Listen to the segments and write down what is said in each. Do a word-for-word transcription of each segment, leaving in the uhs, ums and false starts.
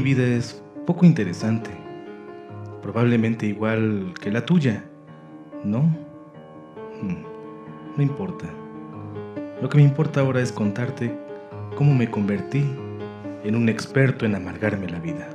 vida es poco interesante. Probablemente igual que la tuya, ¿no? Hmm, no importa. Lo que me importa ahora es contarte cómo me convertí en un experto en amargarme la vida.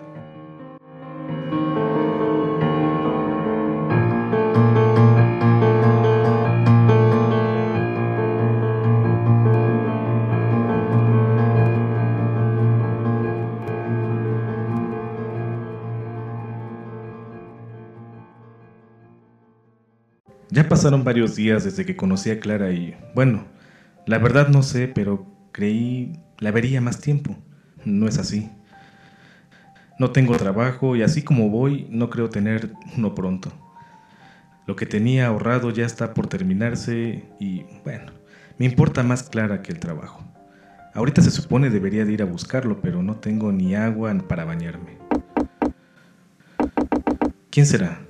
Ya pasaron varios días desde que conocí a Clara y, bueno, la verdad no sé, pero creí la vería más tiempo. No es así. No tengo trabajo y así como voy, no creo tener uno pronto. Lo que tenía ahorrado ya está por terminarse y, bueno, me importa más Clara que el trabajo. Ahorita se supone debería de ir a buscarlo, pero no tengo ni agua para bañarme. ¿Quién será?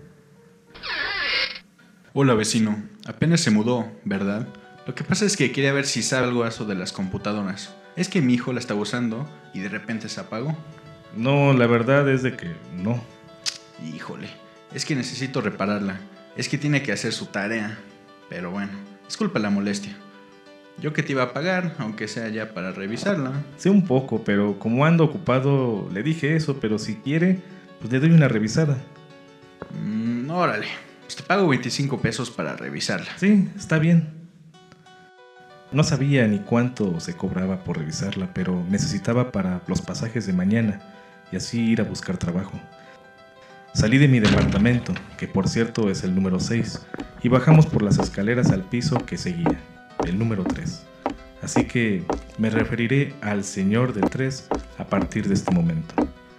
Hola vecino, apenas se mudó, ¿verdad? Lo que pasa es que quería ver si sabe algo eso de las computadoras. Es que mi hijo la estaba usando y de repente se apagó. No, la verdad es de que no. Híjole, es que necesito repararla. Es que tiene que hacer su tarea. Pero bueno, disculpa la molestia. Yo que te iba a pagar, aunque sea ya para revisarla. Sé un poco, pero como ando ocupado, le dije eso, pero si quiere, pues le doy una revisada. Mm, órale. Pues te pago veinticinco pesos para revisarla. Sí, está bien. No sabía ni cuánto se cobraba por revisarla, pero necesitaba para los pasajes de mañana y así ir a buscar trabajo. Salí de mi departamento, que por cierto es el número seis, y bajamos por las escaleras al piso que seguía, el número tres. Así que me referiré al señor del tres a partir de este momento.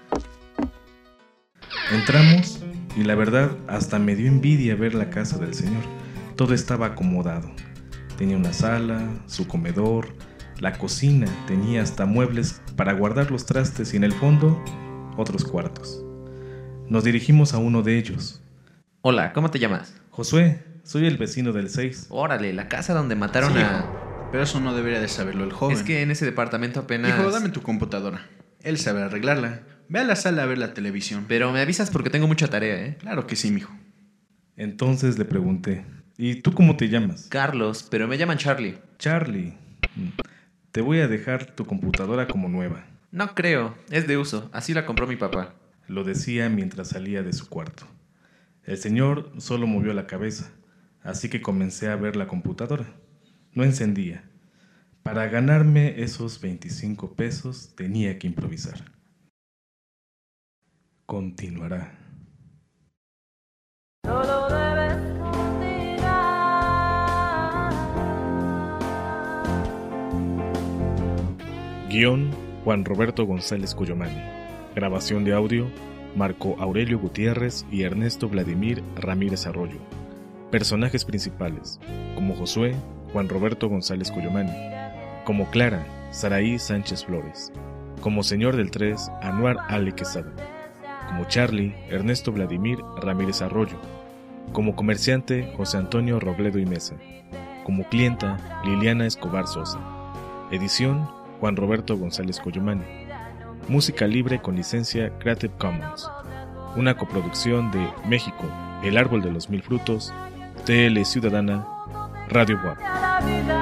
Entramos y la verdad hasta me dio envidia ver la casa del señor. Todo estaba acomodado. Tenía una sala, su comedor, la cocina, tenía hasta muebles para guardar los trastes y en el fondo otros cuartos. Nos dirigimos a uno de ellos. Hola, ¿cómo te llamas? Josué, soy el vecino del seis. Órale, la casa donde mataron Sí, a... hijo, pero eso no debería de saberlo el joven. Es que en ese departamento apenas... Hijo, dame tu computadora. Él sabe arreglarla. Ve a la sala a ver la televisión. Pero me avisas porque tengo mucha tarea, ¿eh? Claro que sí, mijo. Entonces le pregunté, ¿y tú cómo te llamas? Carlos, pero me llaman Charlie. Charlie. Te voy a dejar tu computadora como nueva. No creo, es de uso, así la compró mi papá. Lo decía mientras salía de su cuarto. El señor solo movió la cabeza, así que comencé a ver la computadora. No encendía. Para ganarme esos veinticinco pesos tenía que improvisar. Continuará. Solo debes continuar. Guión: Juan Roberto González Cuyomani. Grabación de audio: Marco Aurelio Gutiérrez y Ernesto Vladimir Ramírez Arroyo. Personajes principales: como Josué, Juan Roberto González Cuyomani; como Clara, Saraí Sánchez Flores; como señor del tres, Anuar Ale Quesada; como Charlie, Ernesto Vladimir Ramírez Arroyo; como comerciante, José Antonio Robledo y Mesa; como clienta, Liliana Escobar Sosa. Edición: Juan Roberto González Cuyomani. Música libre con licencia Creative Commons. Una coproducción de México, El Árbol de los Mil Frutos, T L Ciudadana, Radio W A P.